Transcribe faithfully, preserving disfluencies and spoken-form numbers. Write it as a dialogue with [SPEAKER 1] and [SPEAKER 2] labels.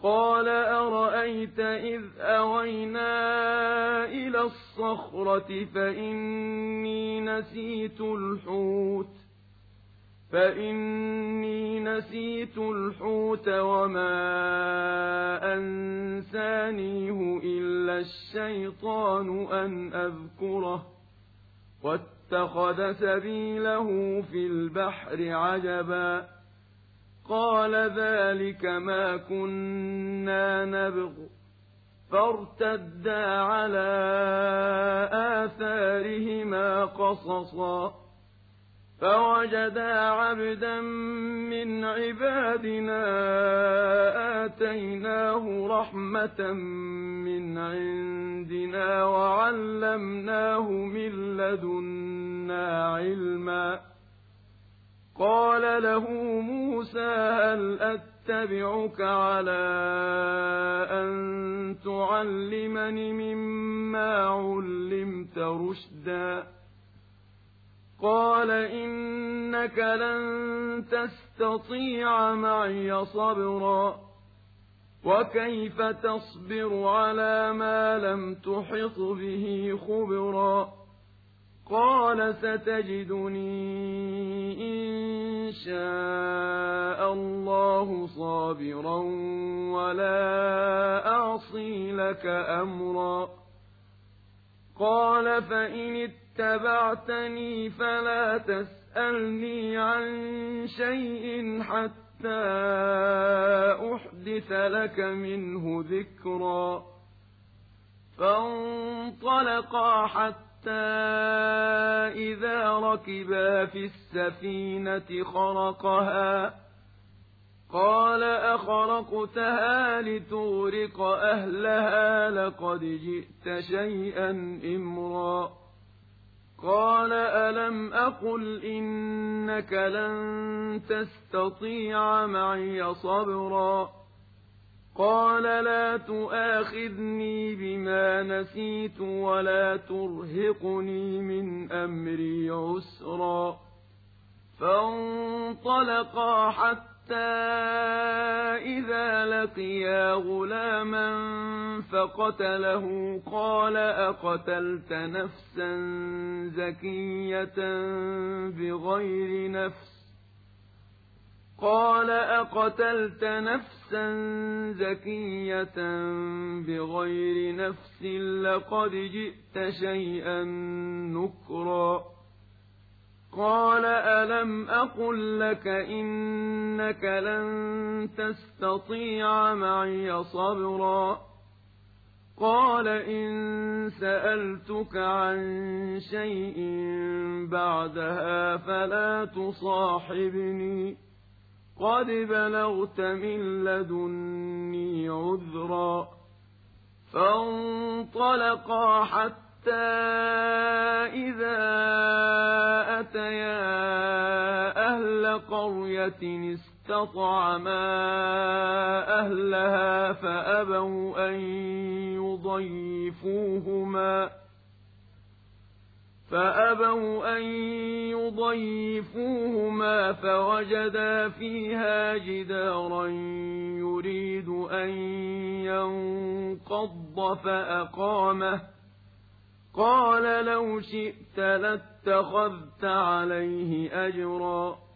[SPEAKER 1] قال أرأيت إذ أوينا إلى الصخرة فإني نسيت الحوت فإني نسيت الحوت وما أنسانيه إلا الشيطان أن أذكره واتخذ سبيله في البحر عجبا قال ذلك ما كنا نبغ فارتدا على آثارهما قصصا فوجدا عبدا من عبادنا آتيناه رحمة من عندنا وعلمناه من لدنا علما قال له موسى هل أتبعك على أن تعلمني مما علمت رشدا قال إنك لن تستطيع معي صبرا وكيف تصبر على ما لم تحط به خبرا قال ستجدني إن شاء الله صابرا ولا أعصي لك أمرا قال فإن اتبعتني فلا تسألني عن شيء حتى أحدث لك منه ذكرا فانطلقا حتى إذا ركبا في السفينة خرقها قال أخرقتها لتغرق أهلها لقد جئت شيئا إمرا قال ألم أقل إنك لن تستطيع معي صبرا قال لا تؤاخذني بما نسيت ولا ترهقني من أمري عسرا فانطلقا حتى إذا لقيا غلاما فقتله قال أقتلت نفسا زكية بغير نفس قال أقتلت نفسا زكية بغير نفس لقد جئت شيئا نكرا قال ألم أقل لك إنك لن تستطيع معي صبرا قال إن سألتك عن شيء بعدها فلا تصاحبني قد بلغت من لدني عذرا فانطلقا حتى إذا أتيا أهل قرية استطعما أهلها فأبوا أن يضيفوهما فأبوا أن يضيفوهما فوجدا فيها جدارا يريد أن ينقض فأقامه قال لو شئت لاتخذت عليه أجرا